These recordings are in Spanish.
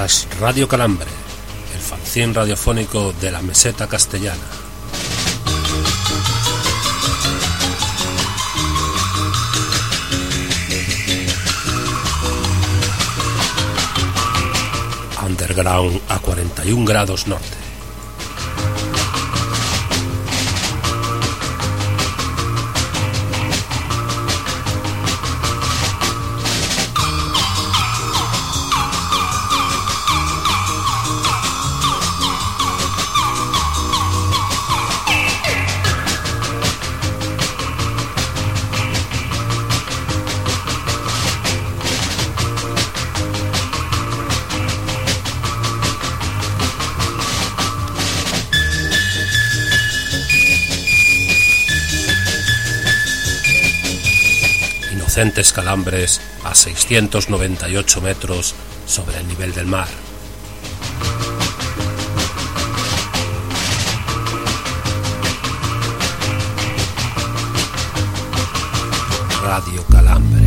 Escuchas Radio Calambre, el fanzín radiofónico de la meseta castellana. Underground a 41 grados norte. Inocentes calambres a 698 metros sobre el nivel del mar. Radio Calambre.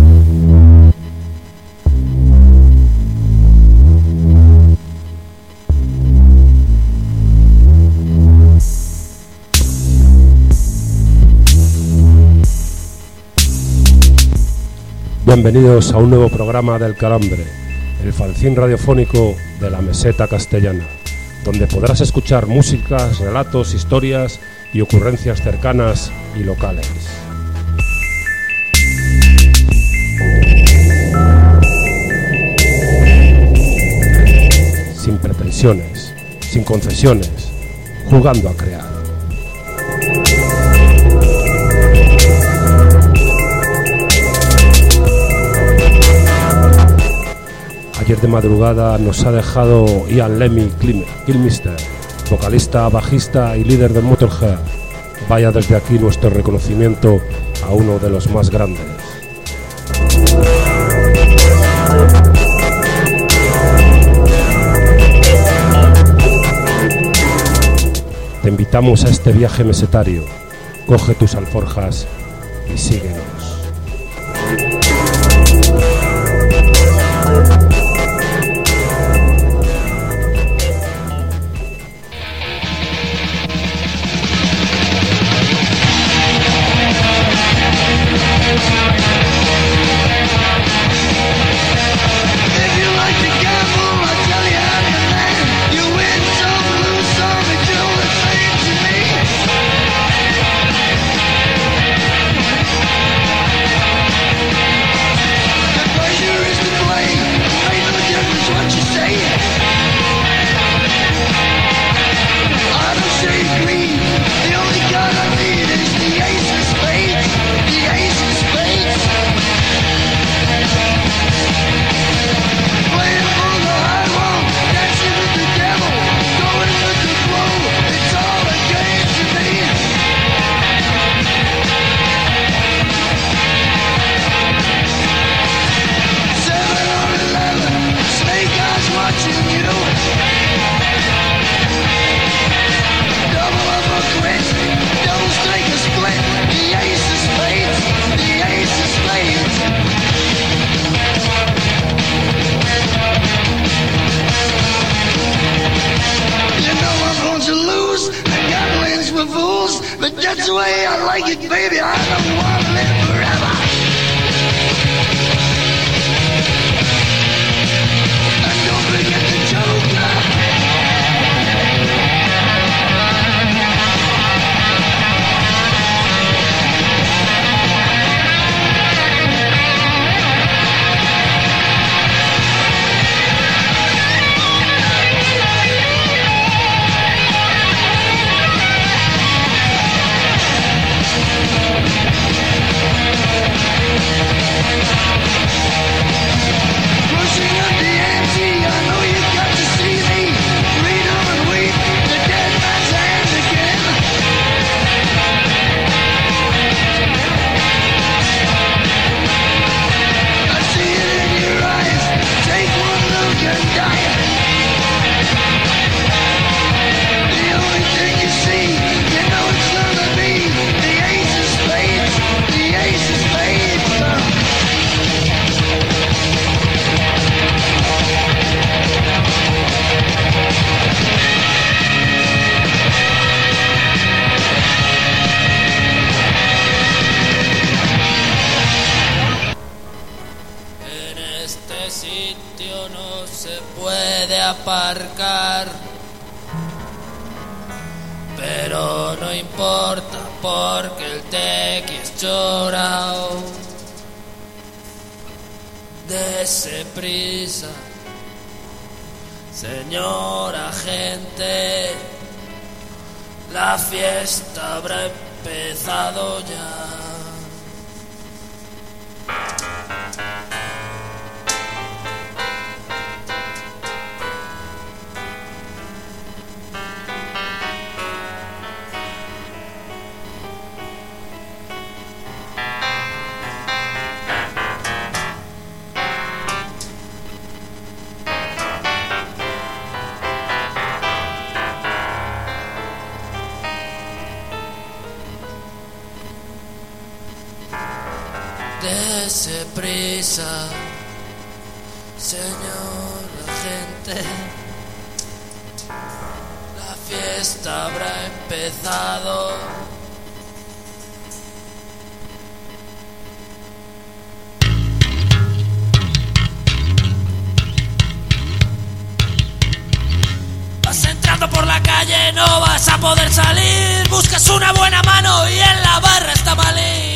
Bienvenidos a un nuevo programa del Calambre, el fanzín radiofónico de la meseta castellana, donde podrás escuchar músicas, relatos, historias y ocurrencias cercanas y locales. Sin pretensiones, sin concesiones, jugando a crear. Ayer de madrugada nos ha dejado Ian Lemmy Kilmister, vocalista, bajista y líder de Motorhead. Vaya desde aquí nuestro reconocimiento a uno de los más grandes. Te invitamos a este viaje mesetario. Coge tus alforjas y síguenos. pero no importa porque el tequi es chorao. Dese prisa, señor agente, la fiesta habrá empezado ya. Dese prisa, señor agente, la fiesta habrá empezado. Vas entrando por la calle, no vas a poder salir. Buscas una buena mano y en la barra está Malí.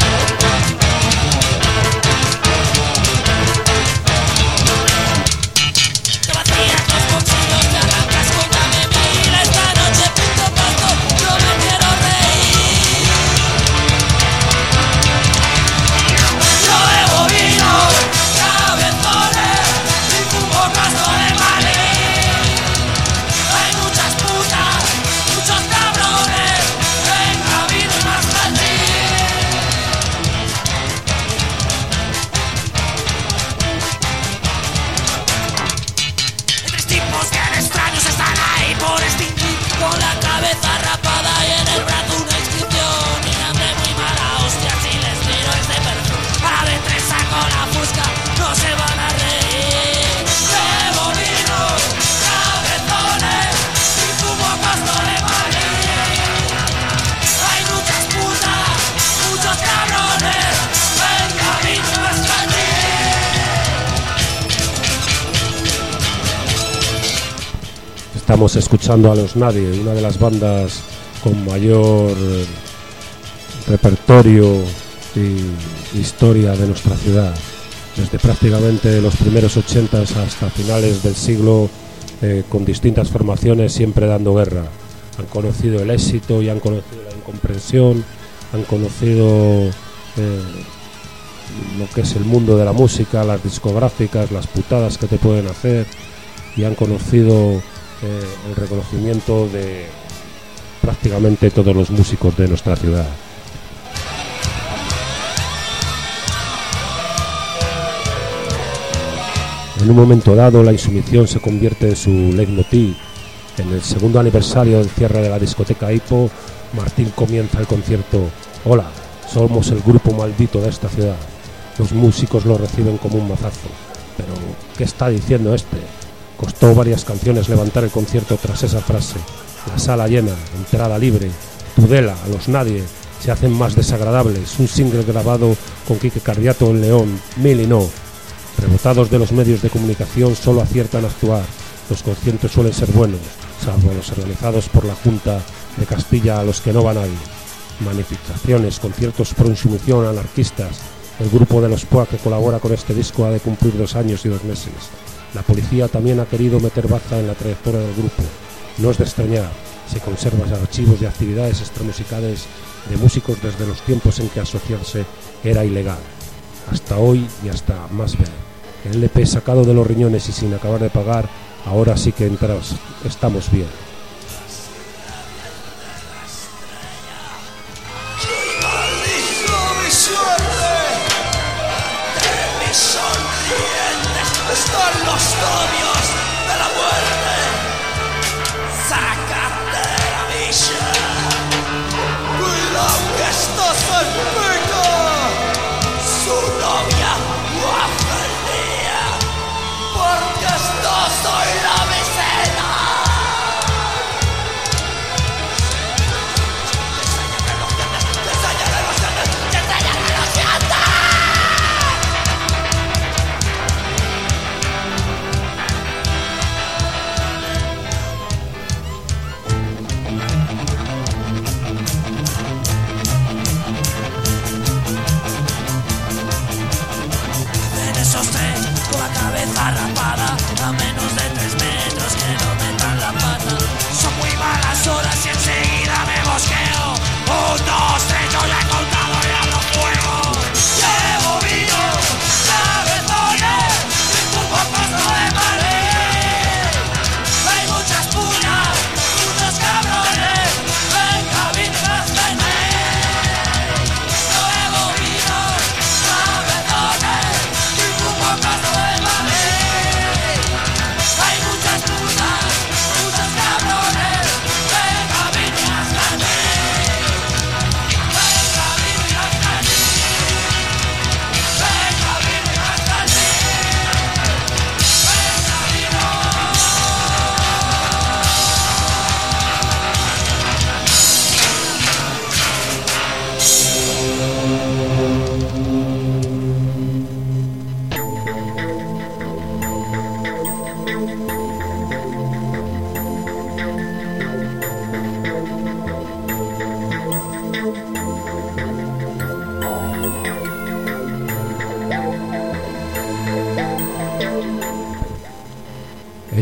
Estamos escuchando a Los Nadie, una de las bandas con mayor repertorio y historia de nuestra ciudad. Desde prácticamente los primeros 80 hasta finales del siglo, con distintas formaciones siempre dando guerra. Han conocido el éxito y han conocido la incomprensión, han conocido lo que es el mundo de la música, las discográficas, las putadas que te pueden hacer, y han conocido el reconocimiento de prácticamente todos los músicos de nuestra ciudad. En un momento dado, la insumisión se convierte en su leitmotiv. En el segundo aniversario del cierre de la discoteca Hipo, Martín comienza el concierto. Hola, somos el grupo maldito de esta ciudad. Los músicos lo reciben como un mazazo. Pero, ¿qué está diciendo este? Costó varias canciones levantar el concierto tras esa frase. La sala llena, entrada libre, Tudela, a Los Nadie, se hacen más desagradables. Un single grabado con Quique Cardiato en León, Mil y no. Rebotados de los medios de comunicación solo aciertan a actuar. Los conciertos suelen ser buenos, salvo los organizados por la Junta de Castilla, a los que no va nadie. Manifestaciones, conciertos pro insumisión, anarquistas. El grupo de los POA que colabora con este disco ha de cumplir 2 años y 2 meses. La policía también ha querido meter baza en la trayectoria del grupo. No es de extrañar, se conservan archivos de actividades extramusicales de músicos desde los tiempos en que asociarse era ilegal. Hasta hoy y hasta más ver. El LP sacado de los riñones y sin acabar de pagar, ahora sí que estamos bien. Están los novios de la muerte. Sácate de la villa. Cuidado que estás enfermo. Su novia guapa el día. Porque esto soy la vecina. Enséñame los dientes. Enséñame los dientes. Enséñame los dientes.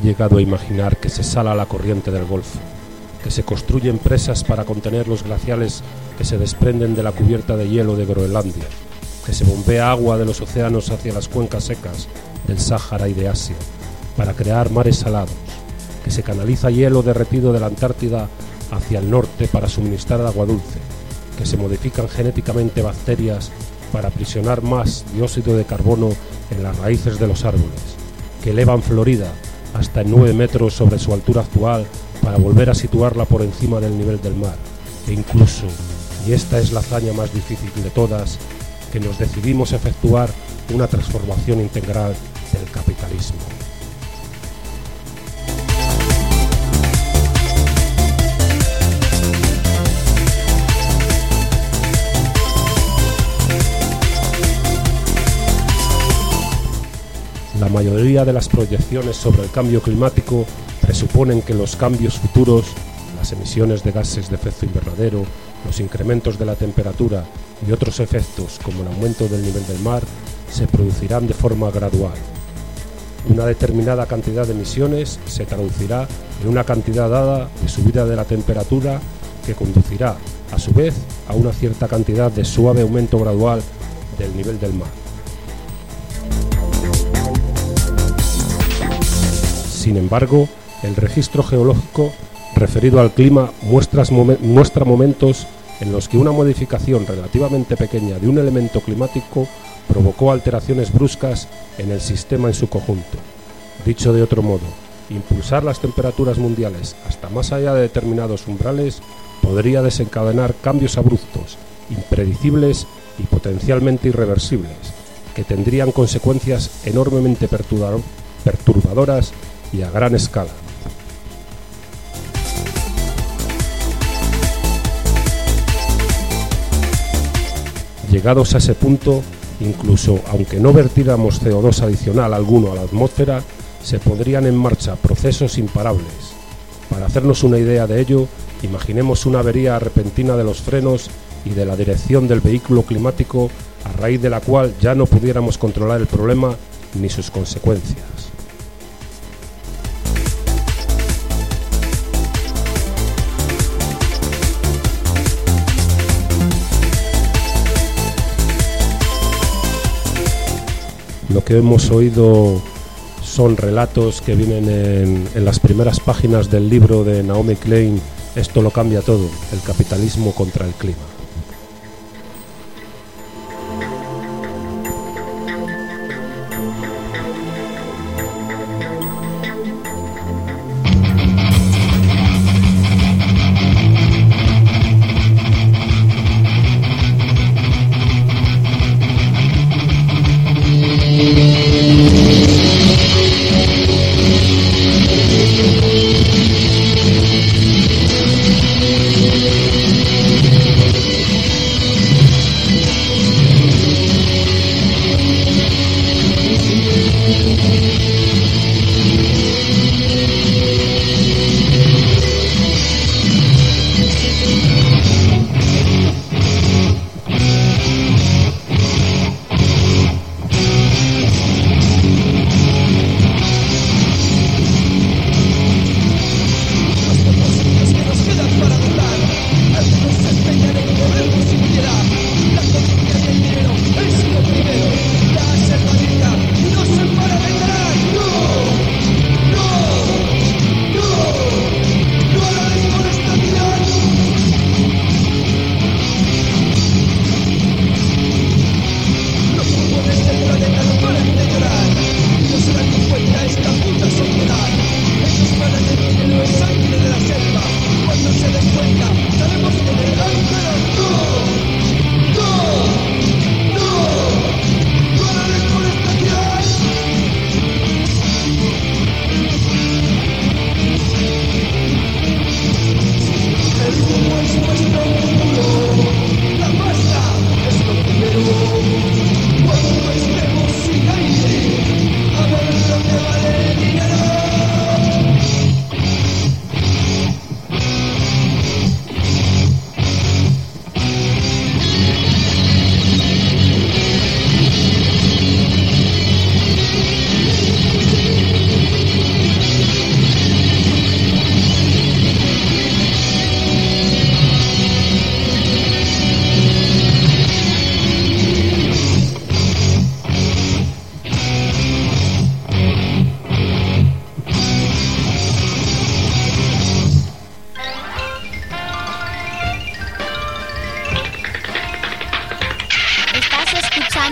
llegado a imaginar que se sala la corriente del Golfo, que se construyen presas para contener los glaciales que se desprenden de la cubierta de hielo de Groenlandia, que se bombea agua de los océanos hacia las cuencas secas del Sáhara y de Asia, para crear mares salados, que se canaliza hielo derretido de la Antártida hacia el norte para suministrar agua dulce, que se modifican genéticamente bacterias para aprisionar más dióxido de carbono en las raíces de los árboles, que elevan Florida hasta en 9 metros sobre su altura actual para volver a situarla por encima del nivel del mar, e incluso, y esta es la hazaña más difícil de todas, que nos decidimos a efectuar una transformación integral del capitalismo. La mayoría de las proyecciones sobre el cambio climático presuponen que los cambios futuros, las emisiones de gases de efecto invernadero, los incrementos de la temperatura y otros efectos como el aumento del nivel del mar, se producirán de forma gradual. Una determinada cantidad de emisiones se traducirá en una cantidad dada de subida de la temperatura que conducirá, a su vez, a una cierta cantidad de suave aumento gradual del nivel del mar. Sin embargo, el registro geológico referido al clima muestra momentos en los que una modificación relativamente pequeña de un elemento climático provocó alteraciones bruscas en el sistema en su conjunto. Dicho de otro modo, impulsar las temperaturas mundiales hasta más allá de determinados umbrales podría desencadenar cambios abruptos, impredecibles y potencialmente irreversibles, que tendrían consecuencias enormemente perturbadoras y a gran escala. Llegados a ese punto, incluso aunque no vertiéramos CO2 adicional alguno a la atmósfera, se pondrían en marcha procesos imparables. Para hacernos una idea de ello, imaginemos una avería repentina de los frenos y de la dirección del vehículo climático, a raíz de la cual ya no pudiéramos controlar el problema ni sus consecuencias. Lo que hemos oído son relatos que vienen en las primeras páginas del libro de Naomi Klein, Esto lo cambia todo, el capitalismo contra el clima.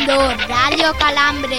escuchando Radio Calambre.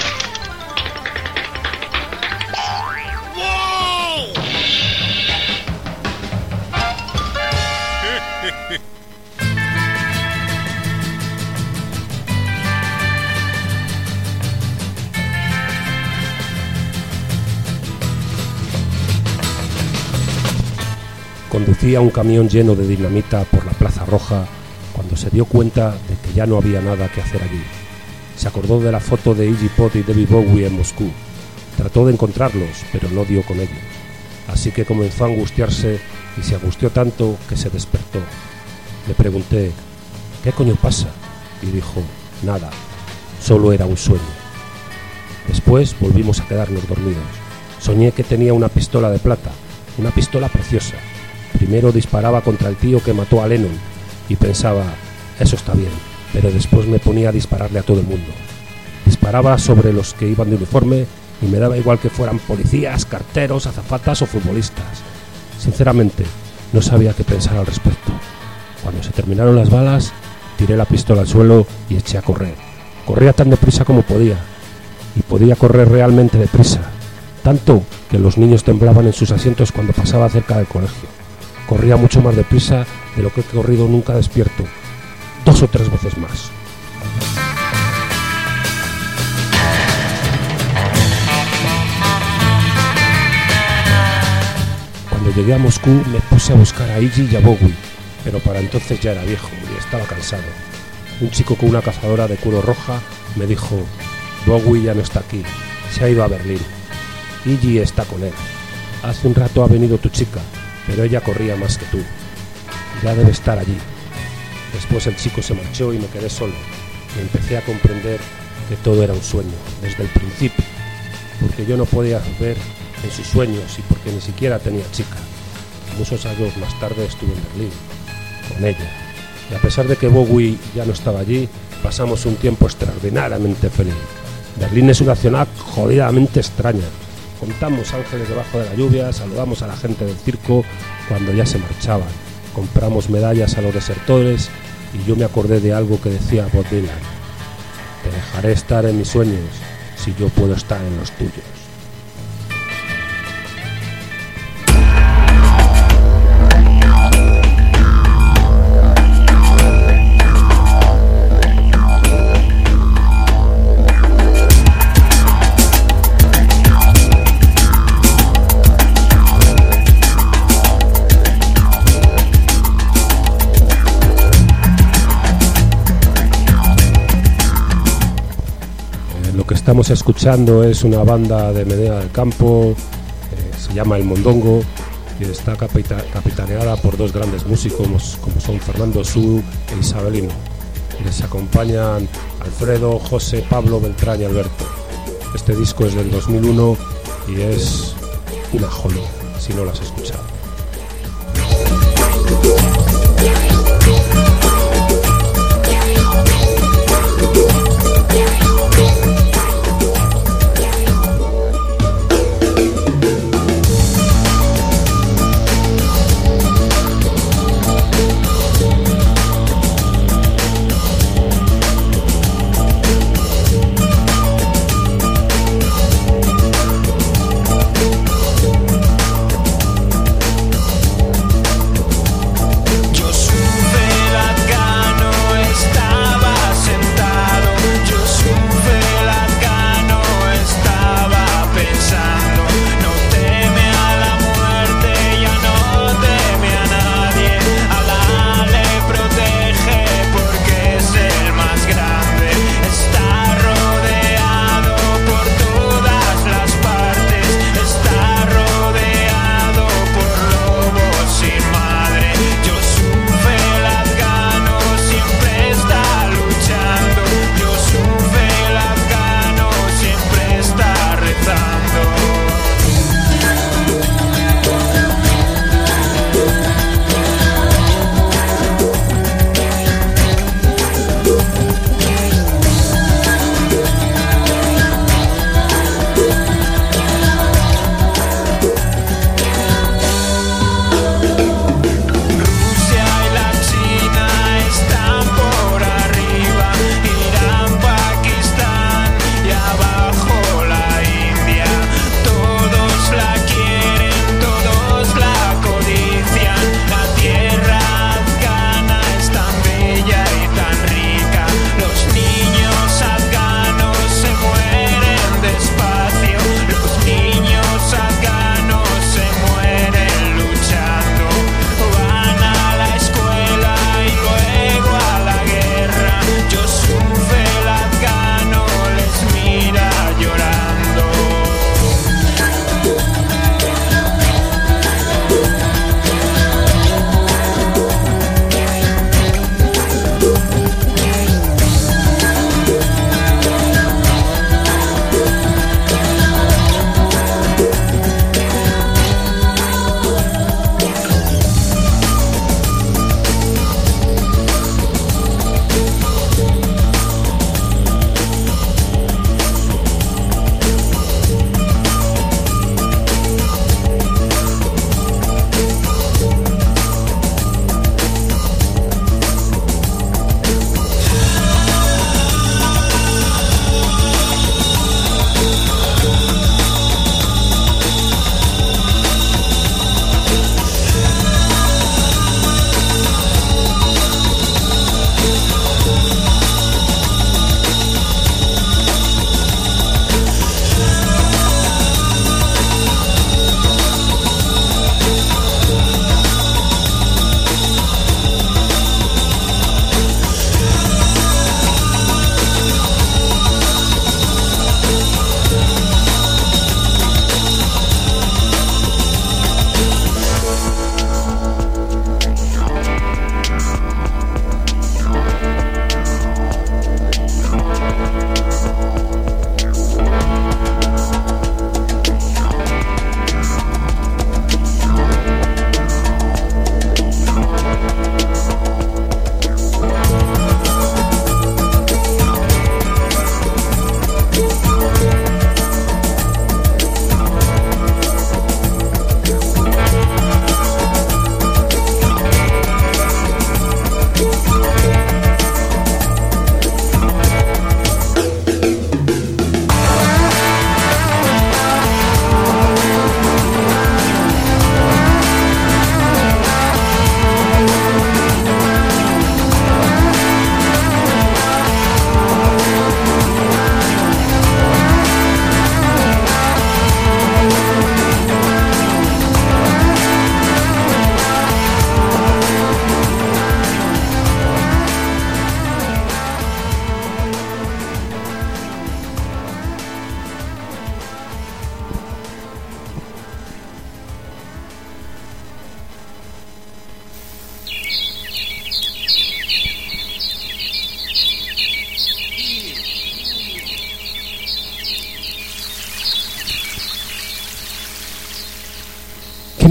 Conducía un camión lleno de dinamita por la Plaza Roja cuando se dio cuenta de que ya no había nada que hacer allí. Se acordó de la foto de Iggy Pop y David Bowie en Moscú. Trató de encontrarlos, pero no dio con ellos. Así que comenzó a angustiarse y se angustió tanto que se despertó. Le pregunté, ¿qué coño pasa? Y dijo, nada, solo era un sueño. Después volvimos a quedarnos dormidos. Soñé que tenía una pistola de plata, una pistola preciosa. Primero disparaba contra el tío que mató a Lennon y pensaba, eso está bien, pero después me ponía a dispararle a todo el mundo. Disparaba sobre los que iban de uniforme y me daba igual que fueran policías, carteros, azafatas o futbolistas. Sinceramente, no sabía qué pensar al respecto. Cuando se terminaron las balas, tiré la pistola al suelo y eché a correr. Corría tan deprisa como podía, y podía correr realmente deprisa, tanto que los niños temblaban en sus asientos cuando pasaba cerca del colegio. Corría mucho más deprisa de lo que he corrido nunca despierto, 2 o 3 veces más. Cuando llegué a Moscú me puse a buscar a Iggy y a Bowie, pero para entonces ya era viejo y estaba cansado. Un chico con una cazadora de cuero roja me dijo, Bowie ya no está aquí, se ha ido a Berlín. Iggy está con él. Hace un rato ha venido tu chica, pero ella corría más que tú. Ya debe estar allí. Después el chico se marchó y me quedé solo. Y empecé a comprender que todo era un sueño, desde el principio, porque yo no podía ver en sus sueños y porque ni siquiera tenía chica. Muchos años más tarde estuve en Berlín, con ella. Y a pesar de que Bowie ya no estaba allí, pasamos un tiempo extraordinariamente feliz. Berlín es una ciudad jodidamente extraña. Contamos ángeles debajo de la lluvia, saludamos a la gente del circo cuando ya se marchaban, compramos medallas a los desertores y yo me acordé de algo que decía Bob Dylan. Te dejaré estar en mis sueños si yo puedo estar en los tuyos. Lo que estamos escuchando es una banda de Medina del Campo, se llama El Mondongo y está capitaneada por 2 grandes músicos como son Fernando Su e Isabelino. Les acompañan Alfredo, José, Pablo, Beltrán y Alberto. Este disco es del 2001 y es una joya si no lo has escuchado.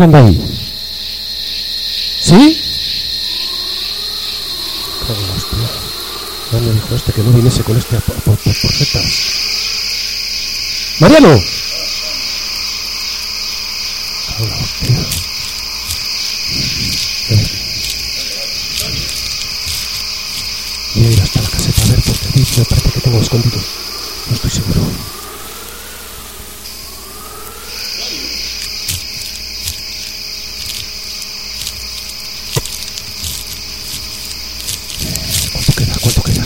¿Quién anda ahí? ¿Sí? Cago en la hostia. Ya me dijo este que no viniese con este porcetas. ¡Mariano! Cago en la hostia. Voy a ir hasta la caseta a ver porque aquí me parece que tengo escondido. No estoy seguro. ¿Cuánto queda?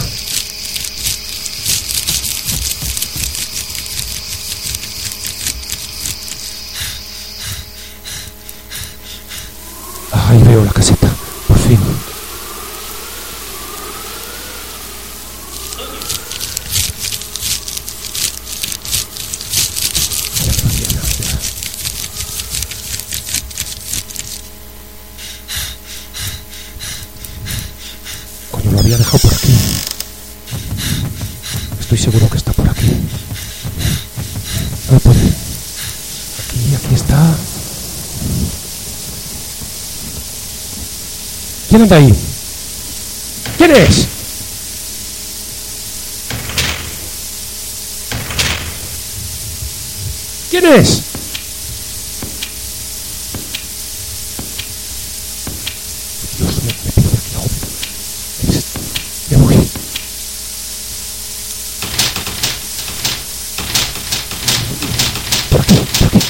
Ahí veo la caseta, por fin. Coño, lo había dejado por aquí. Estoy seguro que está por aquí. No puede. Aquí está. ¿Quién anda ahí? ¿Quién es? ¿Quién es? Dios, me pido de aquí, joder. Me voy. Por aquí, por aquí.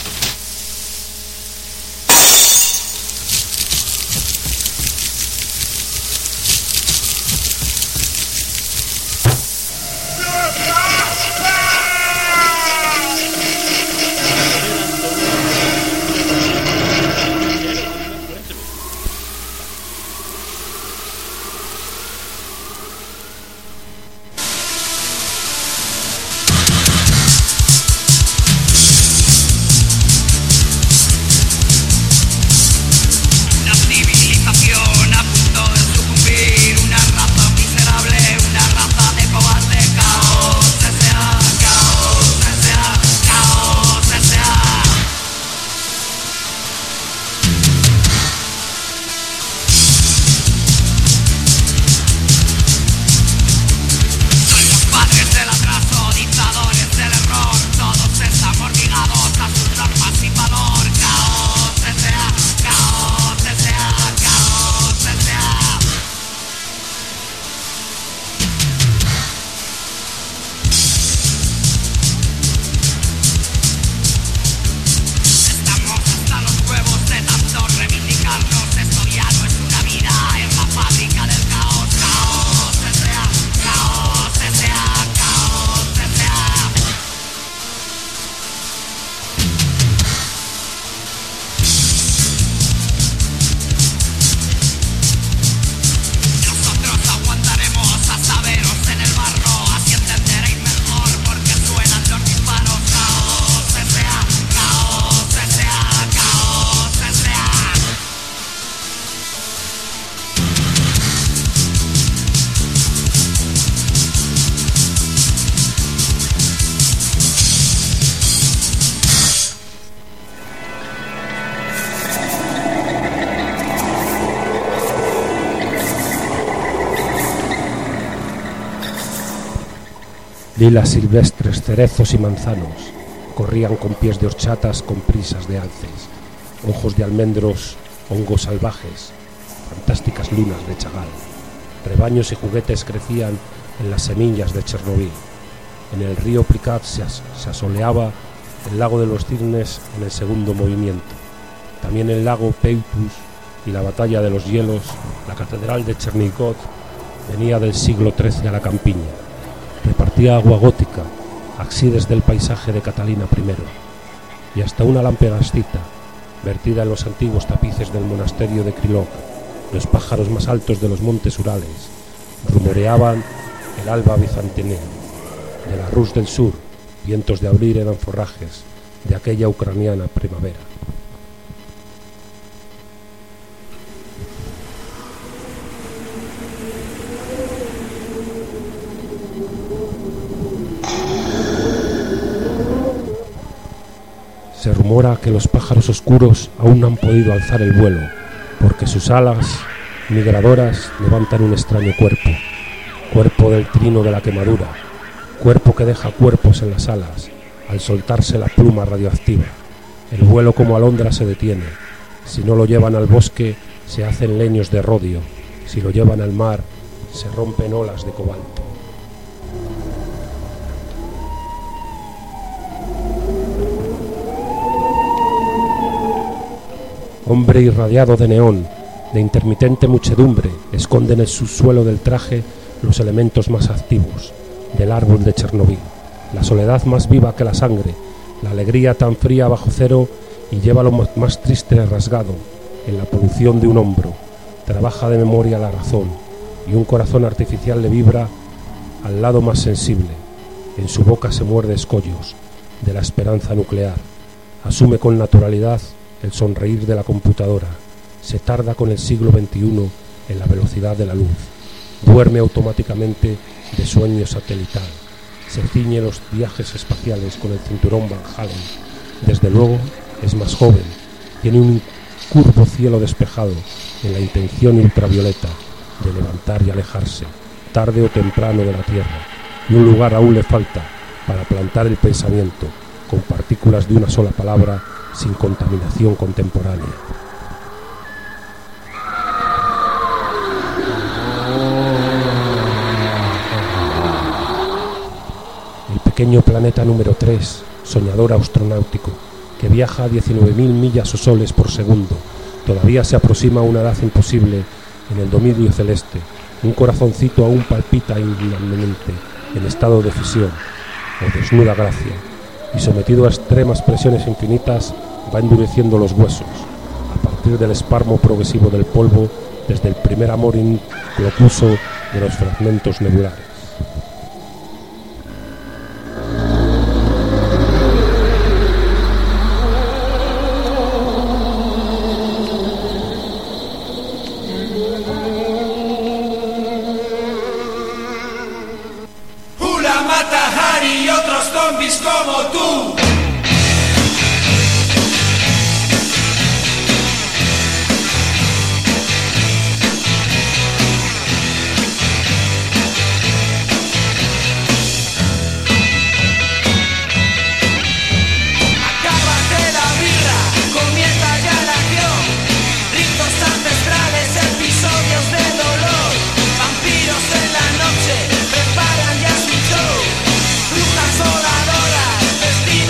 Lilas silvestres, cerezos y manzanos corrían con pies de horchatas con prisas de alces, ojos de almendros, hongos salvajes, fantásticas lunas de chagal. Rebaños y juguetes crecían en las semillas de Chernobyl. En el río Plikat se asoleaba el lago de los cisnes en el segundo movimiento. También el lago Peitus y la batalla de los hielos, la catedral de Chernigov venía del siglo XIII a la campiña. Repartía agua gótica, así desde el paisaje de Catalina I, y hasta una lampegascita, vertida en los antiguos tapices del monasterio de Krylov. Los pájaros más altos de los montes Urales rumoreaban el alba bizantinea. De la Rus del sur, vientos de abril eran forrajes de aquella ucraniana primavera. Se rumora que los pájaros oscuros aún no han podido alzar el vuelo, porque sus alas migradoras levantan un extraño cuerpo, cuerpo del trino de la quemadura, cuerpo que deja cuerpos en las alas al soltarse la pluma radioactiva. El vuelo como alondra se detiene. Si no lo llevan al bosque, se hacen leños de rodio. Si lo llevan al mar, se rompen olas de cobalto. Hombre irradiado de neón, de intermitente muchedumbre, esconde en el subsuelo del traje los elementos más activos del árbol de Chernobyl, la soledad más viva que la sangre, la alegría tan fría bajo cero, y lleva lo más triste rasgado en la polución de un hombro. Trabaja de memoria la razón, y un corazón artificial le vibra al lado más sensible. En su boca se muerde escollos de la esperanza nuclear. Asume con naturalidad el sonreír de la computadora. Se tarda con el siglo XXI en la velocidad de la luz. Duerme automáticamente de sueño satelital. Se ciñe los viajes espaciales con el cinturón Van Halen. Desde luego es más joven. Tiene un curvo cielo despejado en la intención ultravioleta de levantar y alejarse, tarde o temprano, de la Tierra. Y un lugar aún le falta para plantar el pensamiento con partículas de una sola palabra, sin contaminación contemporánea. El pequeño planeta número 3, soñador astronáutico, que viaja a 19.000 millas o soles por segundo, todavía se aproxima a una edad imposible en el dominio celeste. Un corazoncito aún palpita indignamente en estado de fisión o desnuda gracia, y sometido a extremas presiones infinitas va endureciendo los huesos a partir del esparmo progresivo del polvo, desde el primer amor incluso de los fragmentos nebulares. Hula Mata Hari y otros zombies como tú. Voladoras, vestidas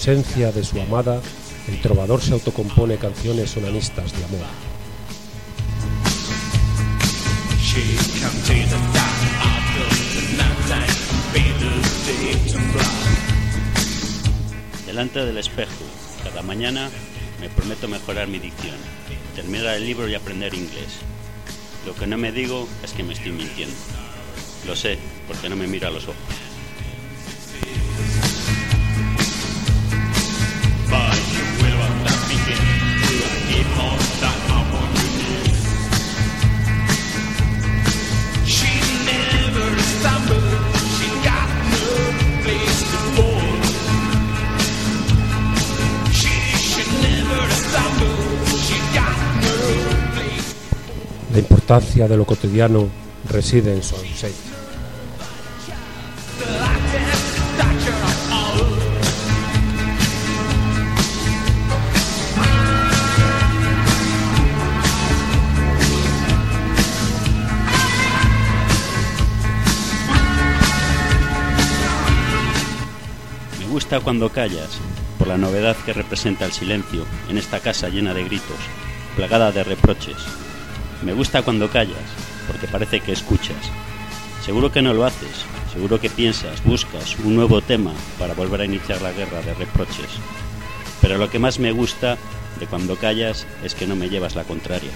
ausencia de su amada, el trovador se autocompone canciones onanistas de amor. Delante del espejo, cada mañana me prometo mejorar mi dicción, terminar el libro y aprender inglés. Lo que no me digo es que me estoy mintiendo. Lo sé, porque no me miro a los ojos. La importancia de lo cotidiano reside en su ausencia. Me gusta cuando callas, por la novedad que representa el silencio en esta casa llena de gritos, plagada de reproches. Me gusta cuando callas, porque parece que escuchas. Seguro que no lo haces, seguro que piensas, buscas un nuevo tema para volver a iniciar la guerra de reproches. Pero lo que más me gusta de cuando callas es que no me llevas la contraria.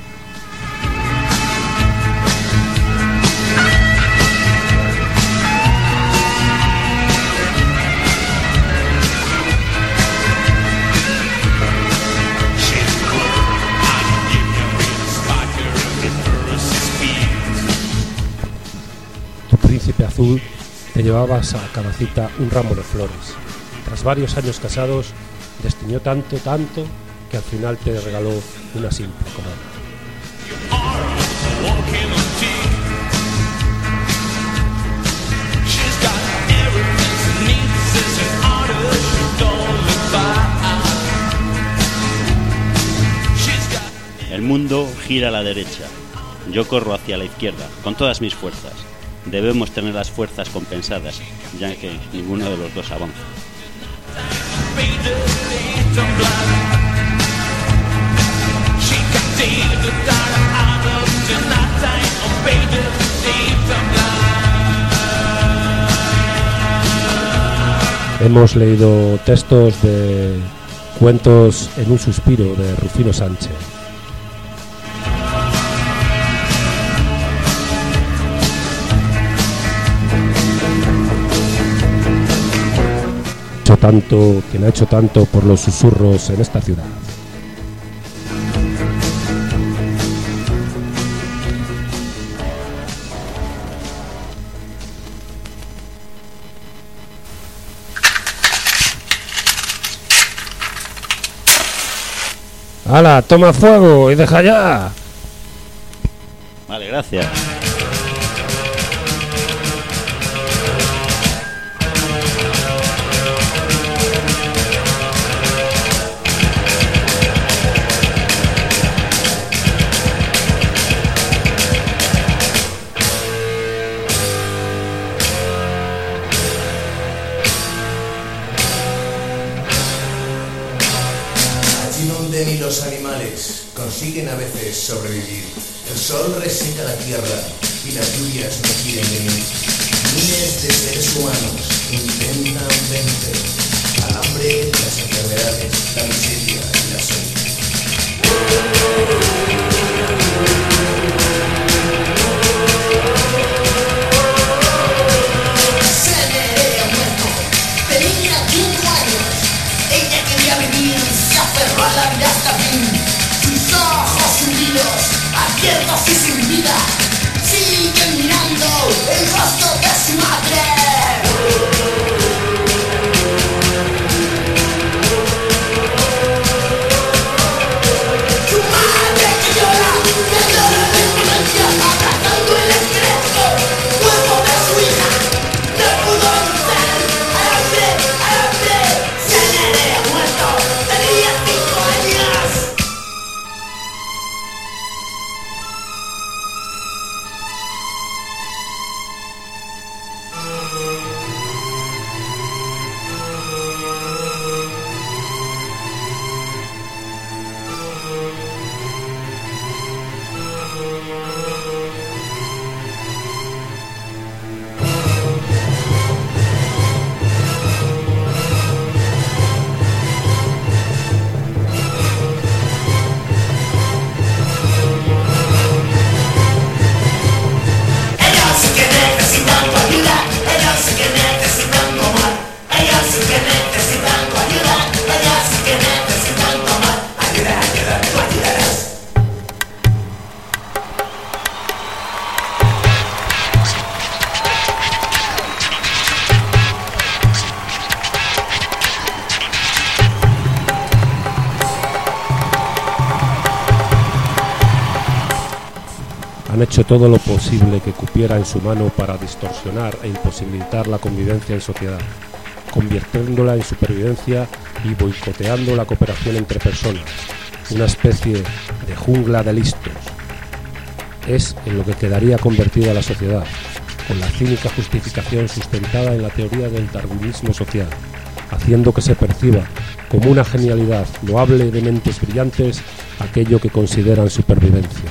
Príncipe azul, te llevabas a cada cita un ramo de flores. Tras varios años casados, destiñó tanto que al final te regaló una simple corona. El mundo gira a la derecha. Yo corro hacia la izquierda, con todas mis fuerzas. Debemos tener las fuerzas compensadas, ya que ninguno de los dos avanza. Hemos leído textos de Cuentos en un suspiro de Rufino Sánchez. Quien ha hecho tanto por los susurros en esta ciudad. ¡Hala, toma fuego y deja ya! Vale, gracias. Ni los animales consiguen a veces sobrevivir. El sol reseca la tierra y las lluvias no quieren venir. Miles de seres humanos intentan vencer al hambre, las enfermedades, la miseria y la sed. Se veía muerto, tenía 5 años. Ella quería vivir, se aferró a la vida hasta fin. Sus ojos hundidos, abiertos y sin vida, siguen mirando el rostro de su madre. han hecho todo lo posible que cupiera en su mano para distorsionar e imposibilitar la convivencia en sociedad, convirtiéndola en supervivencia y boicoteando la cooperación entre personas, una especie de jungla de listos. Es en lo que quedaría convertida la sociedad, con la cínica justificación sustentada en la teoría del darwinismo social, haciendo que se perciba como una genialidad loable de mentes brillantes aquello que consideran supervivencia.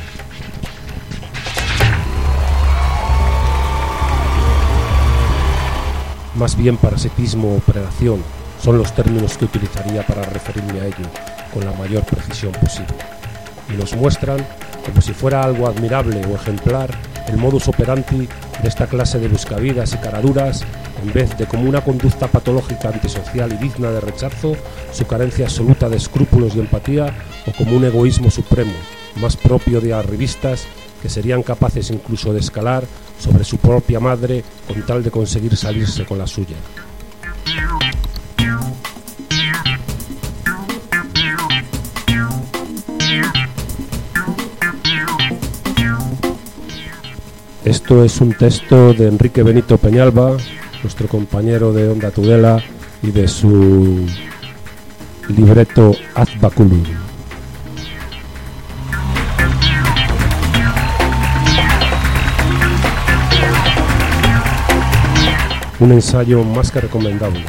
Más bien parasitismo o predación son los términos que utilizaría para referirme a ello con la mayor precisión posible. Y nos muestran, como si fuera algo admirable o ejemplar, el modus operandi de esta clase de buscavidas y caraduras, en vez de como una conducta patológica antisocial y digna de rechazo, su carencia absoluta de escrúpulos y empatía, o como un egoísmo supremo, más propio de arribistas que serían capaces incluso de escalar sobre su propia madre con tal de conseguir salirse con la suya. Esto es un texto de Enrique Benito Peñalba, nuestro compañero de Onda Tudela, y de su libreto Azbaculum. Un ensayo más que recomendable.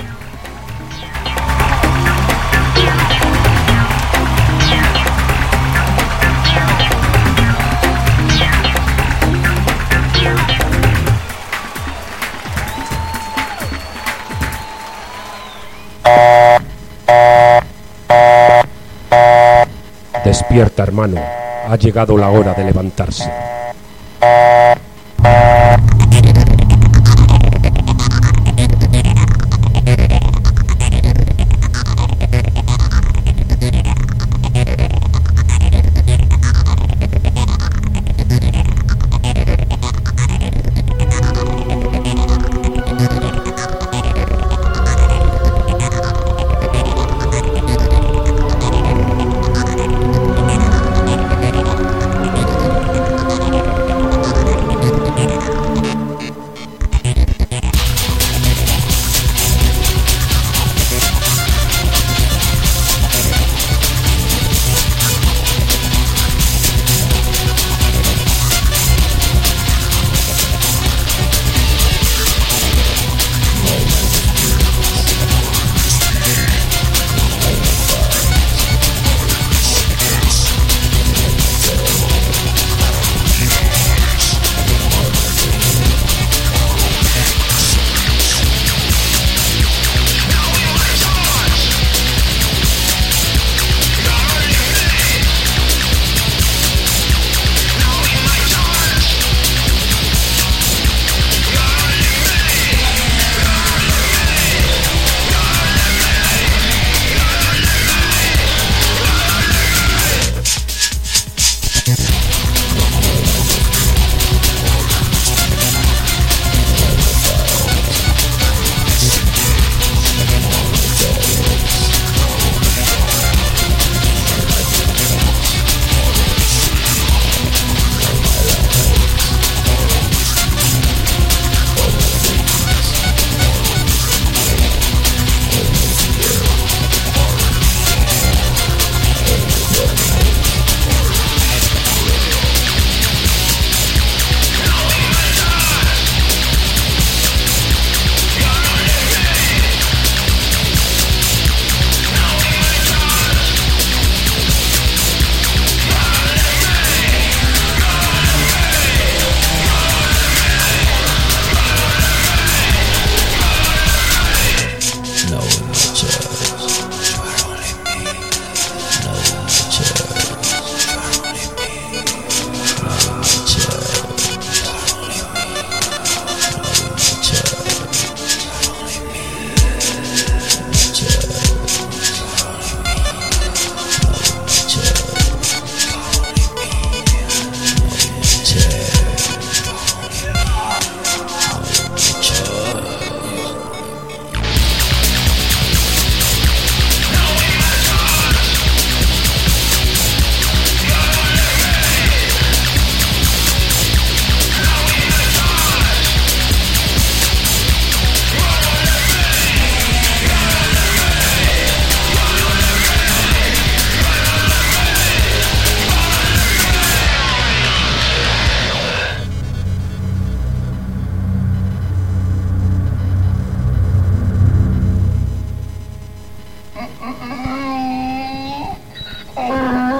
Despierta, hermano, ha llegado la hora de levantarse.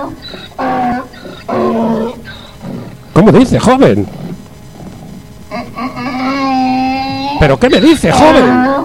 ¿Cómo dice, joven? ¿Pero qué me dice, joven?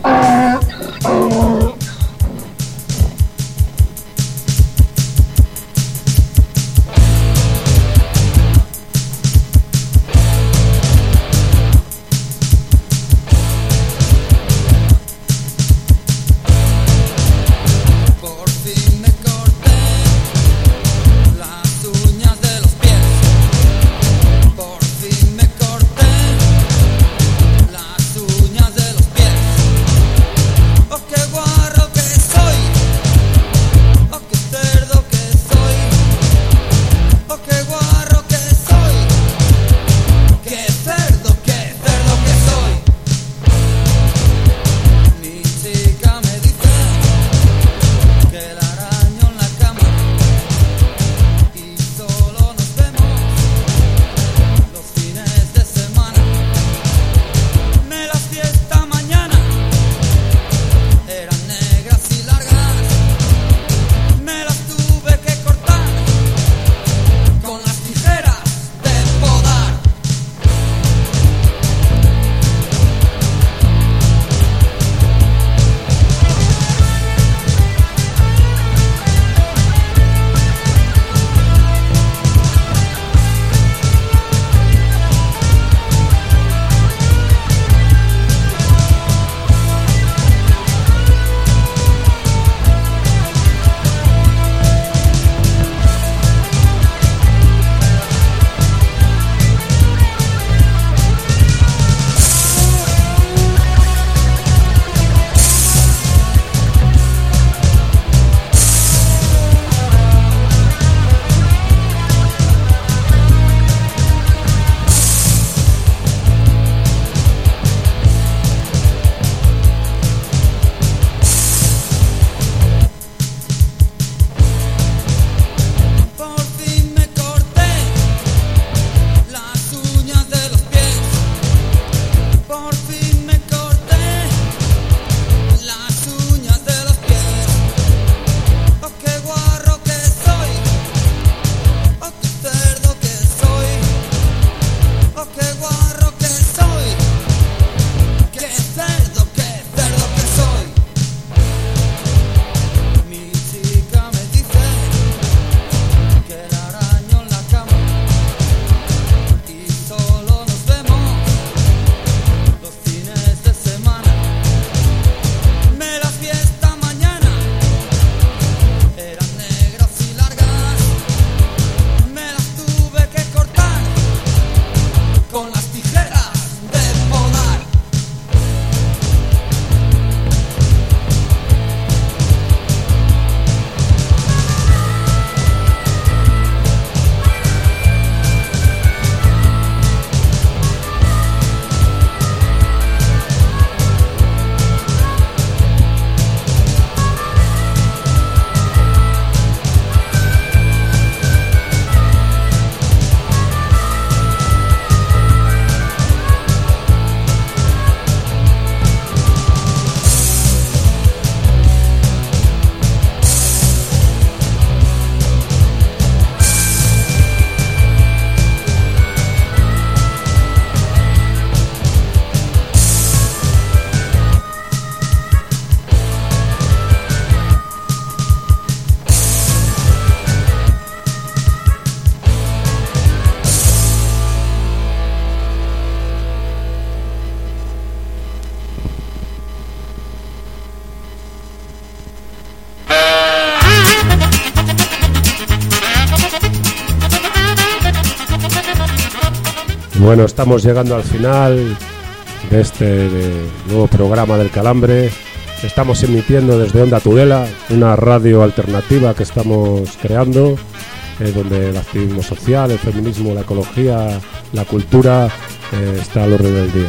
Bueno, estamos llegando al final de este nuevo programa del Calambre. Estamos emitiendo desde Onda Tudela, una radio alternativa que estamos creando, donde el activismo social, el feminismo, la ecología, la cultura está al orden del día.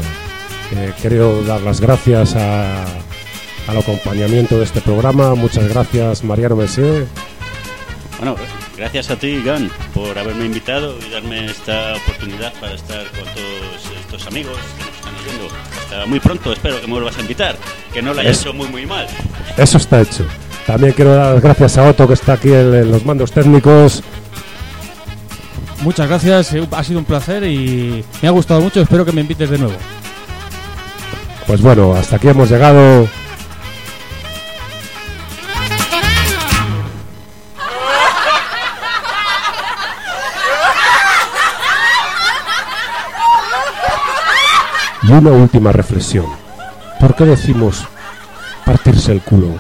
Quiero dar las gracias al acompañamiento de este programa. Muchas gracias, Mariano Messier. Bueno, gracias a ti, Gun, por haberme invitado y darme esta oportunidad para estar con todos estos amigos que nos están oyendo. Hasta muy pronto, espero que me vuelvas a invitar, que no lo haya hecho muy mal. Eso está hecho. También quiero dar las gracias a Otto, que está aquí en los mandos técnicos. Muchas gracias, ha sido un placer y me ha gustado mucho, espero que me invites de nuevo. Pues bueno, hasta aquí hemos llegado. Y una última reflexión. ¿Por qué decimos partirse el culo?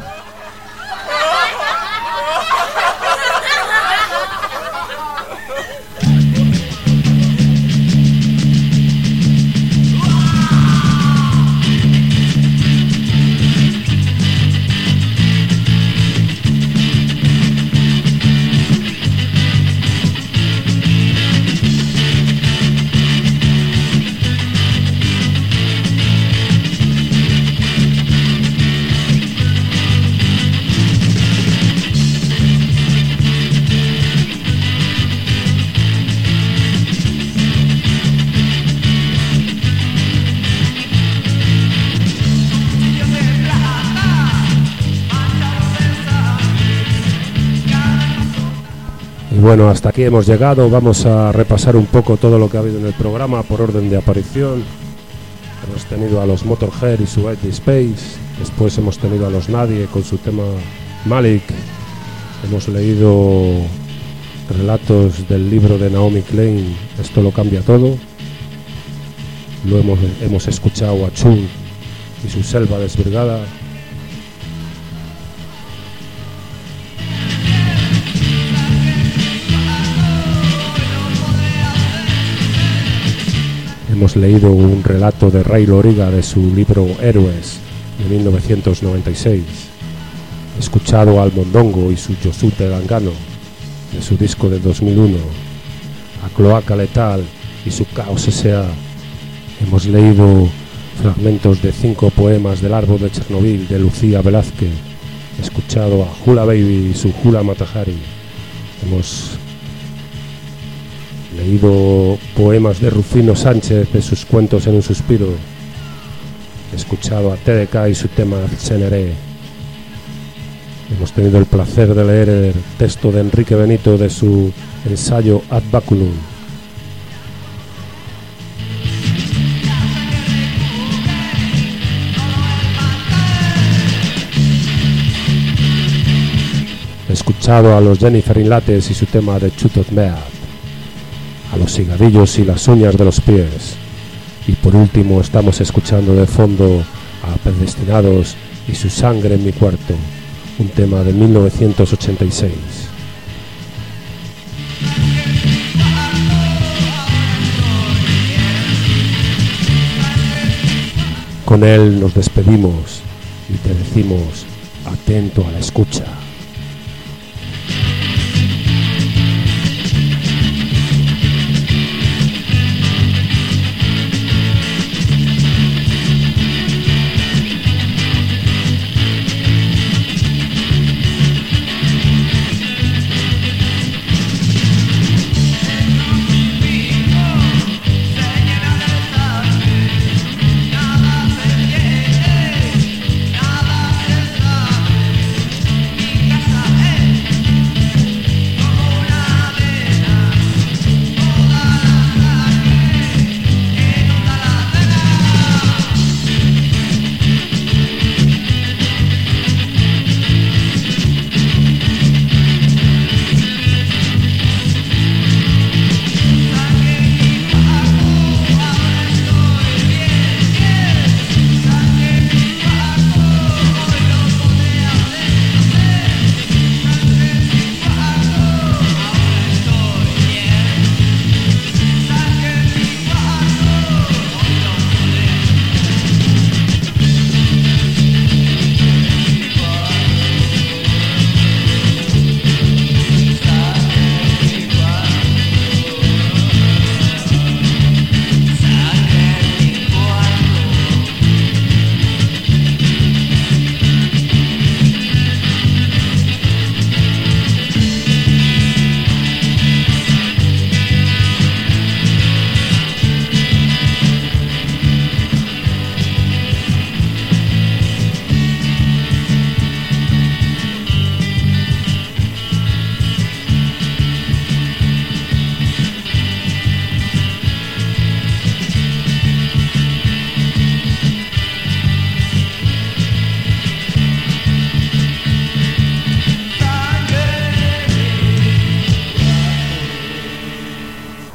Bueno, hasta aquí hemos llegado. Vamos a repasar un poco todo lo que ha habido en el programa por orden de aparición. Hemos tenido a los Motorhead y su Edge Space. Después hemos tenido a los Nadie con su tema Malik. Hemos leído relatos del libro de Naomi Klein, Esto lo cambia todo. Luego hemos escuchado a Chun y su Selva desvirgada. Hemos leído un relato de Ray Loriga de su libro Héroes de 1996. Escuchado al Mondongo y su Yosuke Gangano de su disco de 2001. A Cloaca Letal y su Caos S.A. Hemos leído fragmentos de 5 poemas del Árbol de Chernobyl de Lucía Velázquez. Escuchado a Hula Baby y su Hula Matahari. Hemos leído poemas de Rufino Sánchez de sus Cuentos en un suspiro. Escuchado a TDK y su tema Ceneré. Hemos tenido el placer de leer el texto de Enrique Benito de su ensayo Ad Baculum. Escuchado a los Jennifer Inlates y su tema de Chutot Mead. A los cigarrillos y las uñas de los pies. Y por último estamos escuchando de fondo a Predestinados y su Sangre en mi cuarto, un tema de 1986. Con él nos despedimos y te decimos atento a la escucha.